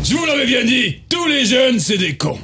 Je vous l'avais bien dit, tous les jeunes, c'est des cons.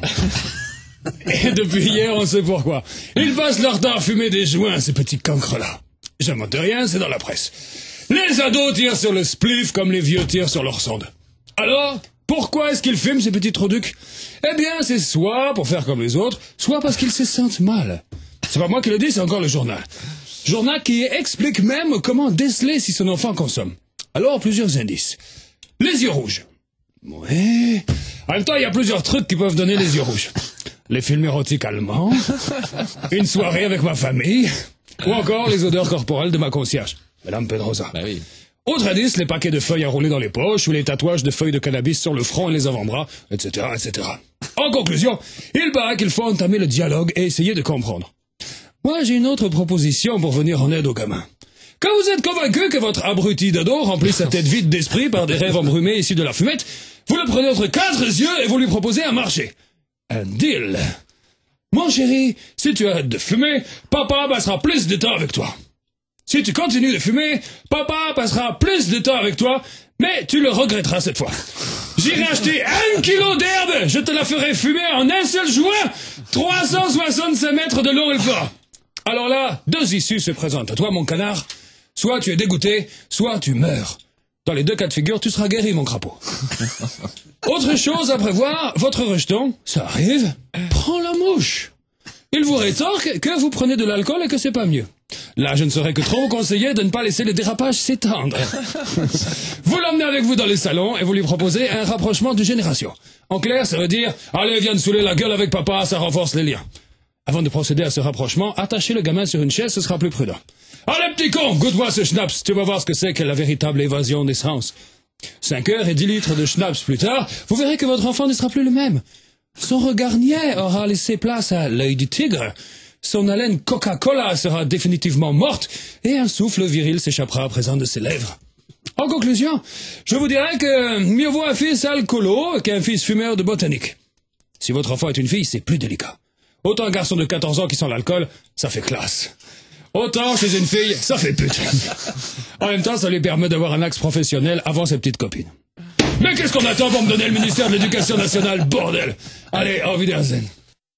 Et depuis hier, on sait pourquoi. Ils passent leur temps à fumer des joints, ces petits cancres-là. J'invente rien, c'est dans la presse. Les ados tirent sur le spliff comme les vieux tirent sur leur sonde. Alors, pourquoi est-ce qu'ils fument, ces petits trous-ducs? Eh bien, c'est soit pour faire comme les autres, soit parce qu'ils se sentent mal. C'est pas moi qui le dis, c'est encore le journal. Journal qui explique même comment déceler si son enfant consomme. Alors, plusieurs indices. Les yeux rouges. Ouais. En même temps, il y a plusieurs trucs qui peuvent donner les yeux rouges. Les films érotiques allemands, une soirée avec ma famille, ou encore les odeurs corporelles de ma concierge, Madame Pedrosa. Bah oui. Autre indice, les paquets de feuilles à rouler dans les poches, ou les tatouages de feuilles de cannabis sur le front et les avant-bras, etc., etc. En conclusion, il paraît qu'il faut entamer le dialogue et essayer de comprendre. Moi, j'ai une autre proposition pour venir en aide aux gamins. Quand vous êtes convaincu que votre abruti d'ado remplit sa tête vide d'esprit par des rêves embrumés issus de la fumette, vous le prenez entre 4 yeux et vous lui proposez un marché. Un deal. Mon chéri, si tu arrêtes de fumer, papa passera plus de temps avec toi. Si tu continues de fumer, papa passera plus de temps avec toi, mais tu le regretteras cette fois. J'irai acheter 1 kilo d'herbe, je te la ferai fumer en un seul joint, 365 mètres de long elle fera. Alors là, 2 issues se présentent à toi, mon canard. Soit tu es dégoûté, soit tu meurs. Dans les 2 cas de figure, tu seras guéri, mon crapaud. Autre chose à prévoir, votre rejeton, ça arrive, prend la mouche. Il vous rétorque que vous prenez de l'alcool et que c'est pas mieux. Là, je ne saurais que trop vous conseiller de ne pas laisser les dérapages s'étendre. Vous l'emmenez avec vous dans les salons et vous lui proposez un rapprochement de génération. En clair, ça veut dire « Allez, viens de saouler la gueule avec papa, ça renforce les liens ». Avant de procéder à ce rapprochement, attachez le gamin sur une chaise, ce sera plus prudent. « Allez, petit con, goûte-moi ce schnapps, tu vas voir ce que c'est que la véritable évasion des sens. » 5 heures et 10 litres de schnapps plus tard, vous verrez que votre enfant ne sera plus le même. Son regard niais aura laissé place à l'œil du tigre, son haleine Coca-Cola sera définitivement morte, et un souffle viril s'échappera à présent de ses lèvres. En conclusion, je vous dirais que mieux vaut un fils alcoolo qu'un fils fumeur de botanique. Si votre enfant est une fille, c'est plus délicat. Autant un garçon de 14 ans qui sent l'alcool, ça fait classe. Autant chez une fille, ça fait pute. En même temps, ça lui permet d'avoir un axe professionnel avant ses petites copines. Mais qu'est-ce qu'on attend pour me donner le ministère de l'Éducation nationale, bordel? Allez, au Wiedersehen.